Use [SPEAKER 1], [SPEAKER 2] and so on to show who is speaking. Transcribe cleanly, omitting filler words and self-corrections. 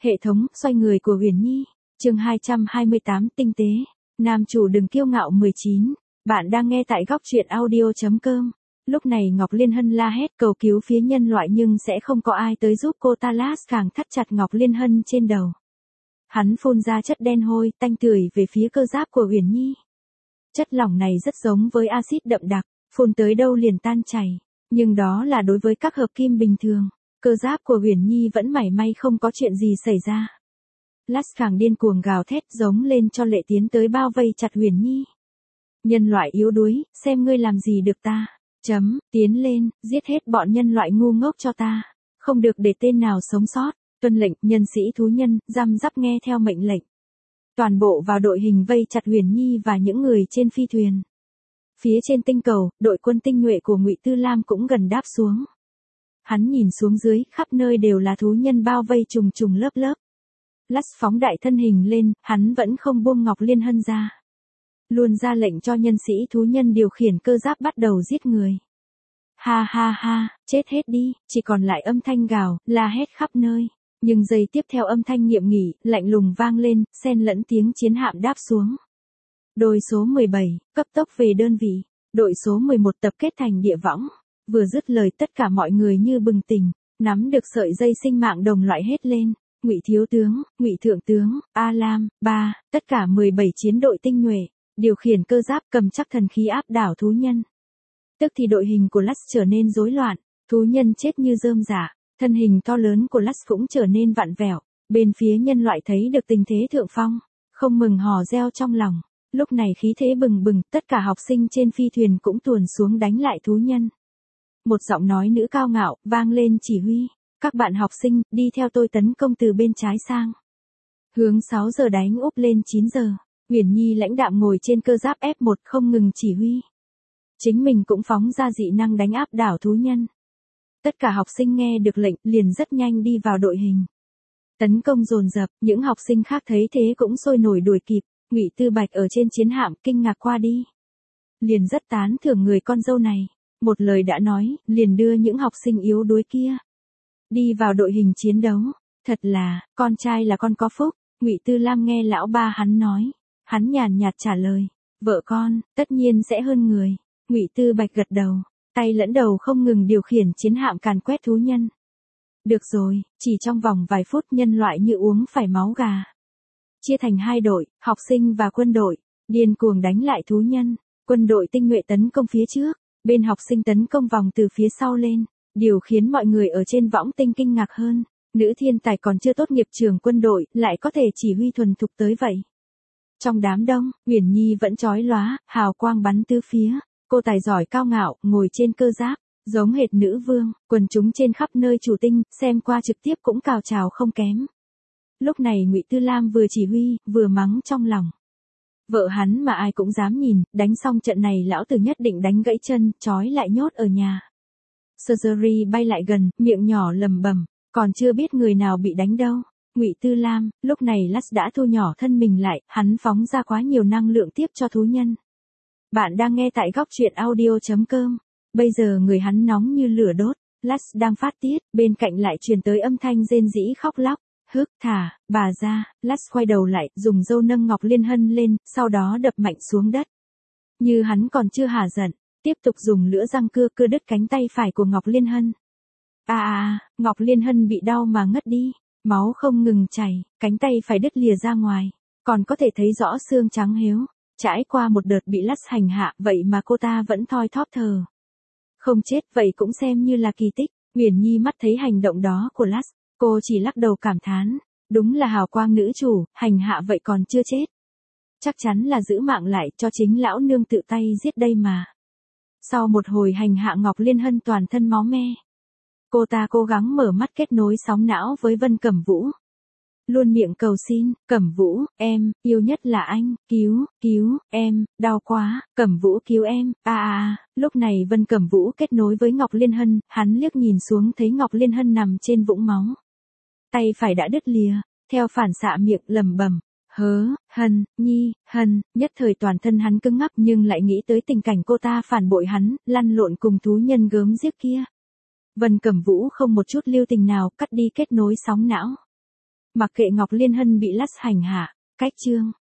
[SPEAKER 1] Hệ thống xoay người của Huyền Nhi, chương 228 tinh tế, nam chủ đừng kiêu ngạo 19, bạn đang nghe tại góc truyện audio.com. Lúc này Ngọc Liên Hân la hét cầu cứu phía nhân loại nhưng sẽ không có ai tới giúp cô ta. Lars càng thắt chặt Ngọc Liên Hân trên đầu. Hắn phun ra chất đen hôi, tanh tưởi về phía cơ giáp của Huyền Nhi. Chất lỏng này rất giống với axit đậm đặc, phun tới đâu liền tan chảy, nhưng đó là đối với các hợp kim bình thường. Cơ giáp của Huyền Nhi vẫn mảy may không có chuyện gì xảy ra. Lars càng điên cuồng gào thét giống lên cho lệ tiến tới bao vây chặt Huyền Nhi. Nhân loại yếu đuối, xem ngươi làm gì được ta. Tiến lên, giết hết bọn nhân loại ngu ngốc cho ta. Không được để tên nào sống sót. Tuân lệnh, nhân sĩ thú nhân, răm rắp nghe theo mệnh lệnh. Toàn bộ vào đội hình vây chặt Huyền Nhi và những người trên phi thuyền. Phía trên tinh cầu, đội quân tinh nhuệ của Ngụy Tư Lam cũng gần đáp xuống. Hắn nhìn xuống dưới, khắp nơi đều là thú nhân bao vây trùng trùng lớp lớp. Lars phóng đại thân hình lên, hắn vẫn không buông Ngọc Liên Hân ra. Luôn ra lệnh cho nhân sĩ thú nhân điều khiển cơ giáp bắt đầu giết người. Ha ha ha, chết hết đi, chỉ còn lại âm thanh gào, la hét khắp nơi. Nhưng giây tiếp theo âm thanh nghiệm nghỉ, lạnh lùng vang lên, xen lẫn tiếng chiến hạm đáp xuống. Đội số 17, cấp tốc về đơn vị. Đội số 11 tập kết thành địa võng. Vừa dứt lời tất cả mọi người như bừng tỉnh, nắm được sợi dây sinh mạng đồng loại hết lên. Ngụy thiếu tướng, Ngụy thượng tướng, A Lam, ba, tất cả 17 chiến đội tinh nhuệ, điều khiển cơ giáp cầm chắc thần khí áp đảo thú nhân. Tức thì đội hình của Lars trở nên rối loạn, thú nhân chết như rơm rả, thân hình to lớn của Lars cũng trở nên vặn vẹo. Bên phía nhân loại thấy được tình thế thượng phong, không mừng hò reo trong lòng. Lúc này khí thế bừng bừng, tất cả học sinh trên phi thuyền cũng tuồn xuống đánh lại thú nhân. Một giọng nói nữ cao ngạo vang lên chỉ huy, các bạn học sinh, đi theo tôi tấn công từ bên trái sang. Hướng 6 giờ đánh úp lên 9 giờ, Huyền Nhi lãnh đạm ngồi trên cơ giáp F1 không ngừng chỉ huy. Chính mình cũng phóng ra dị năng đánh áp đảo thú nhân. Tất cả học sinh nghe được lệnh liền rất nhanh đi vào đội hình. Tấn công dồn dập, những học sinh khác thấy thế cũng sôi nổi đuổi kịp. Ngụy Tư Bạch ở trên chiến hạm kinh ngạc qua đi. Liền rất tán thưởng người con dâu này. Một lời đã nói, liền đưa những học sinh yếu đuối kia đi vào đội hình chiến đấu. Thật là, con trai là con có phúc. Ngụy Tư Lam nghe lão ba hắn nói. Hắn nhàn nhạt trả lời. Vợ con, tất nhiên sẽ hơn người. Ngụy Tư Bạch gật đầu. Tay lẫn đầu không ngừng điều khiển chiến hạm càn quét thú nhân. Được rồi, chỉ trong vòng vài phút nhân loại như uống phải máu gà. Chia thành hai đội, học sinh và quân đội, điên cuồng đánh lại thú nhân. Quân đội tinh nhuệ tấn công phía trước, bên học sinh tấn công vòng từ phía sau lên. Điều khiến mọi người ở trên võng tinh kinh ngạc hơn. Nữ thiên tài còn chưa tốt nghiệp trường quân đội, lại có thể chỉ huy thuần thục tới vậy. Trong đám đông, Huyền Nhi vẫn chói lóa, hào quang bắn tứ phía. Cô tài giỏi cao ngạo, ngồi trên cơ giáp, giống hệt nữ vương, quần chúng trên khắp nơi chủ tinh, xem qua trực tiếp cũng cào trào không kém. Lúc này Ngụy Tư Lam vừa chỉ huy, vừa mắng trong lòng. Vợ hắn mà ai cũng dám nhìn, đánh xong trận này lão tử nhất định đánh gãy chân, trói lại nhốt ở nhà. Surgery bay lại gần, miệng nhỏ lầm bầm, còn chưa biết người nào bị đánh đâu. Ngụy Tư Lam, lúc này Lars đã thu nhỏ thân mình lại, hắn phóng ra quá nhiều năng lượng tiếp cho thú nhân. Bạn đang nghe tại góc truyện audio.com. Bây giờ người hắn nóng như lửa đốt, Lars đang phát tiết, bên cạnh lại truyền tới âm thanh rên rỉ khóc lóc. Hức thả, bà ra, Lars quay đầu lại, dùng dâu nâng Ngọc Liên Hân lên, sau đó đập mạnh xuống đất. Như hắn còn chưa hả giận, tiếp tục dùng lưỡi răng cưa đứt cánh tay phải của Ngọc Liên Hân. Ngọc Liên Hân bị đau mà ngất đi, máu không ngừng chảy, cánh tay phải đứt lìa ra ngoài, còn có thể thấy rõ xương trắng héo. Trải qua một đợt bị Lars hành hạ, vậy mà cô ta vẫn thoi thóp thở. Không chết vậy cũng xem như là kỳ tích. Huyền Nhi mắt thấy hành động đó của Lars, cô chỉ lắc đầu cảm thán, đúng là hào quang nữ chủ, hành hạ vậy còn chưa chết. Chắc chắn là giữ mạng lại cho chính lão nương tự tay giết đây mà. Sau một hồi hành hạ Ngọc Liên Hân toàn thân máu me. Cô ta cố gắng mở mắt kết nối sóng não với Vân Cẩm Vũ. Luôn miệng cầu xin, Cẩm Vũ, em, yêu nhất là anh, cứu, em, đau quá, Cẩm Vũ cứu em, Lúc này Vân Cẩm Vũ kết nối với Ngọc Liên Hân, hắn liếc nhìn xuống thấy Ngọc Liên Hân nằm trên vũng máu. Tay phải đã đứt lìa, theo phản xạ miệng lẩm bẩm, Hân, nhất thời toàn thân hắn cứng ngắc nhưng lại nghĩ tới tình cảnh cô ta phản bội hắn, lăn lộn cùng thú nhân gớm ghiếc kia. Vân Cẩm Vũ không một chút lưu tình nào cắt đi kết nối sóng não. Mặc kệ Ngọc Liên Hân bị lắt hành hạ, cách chương.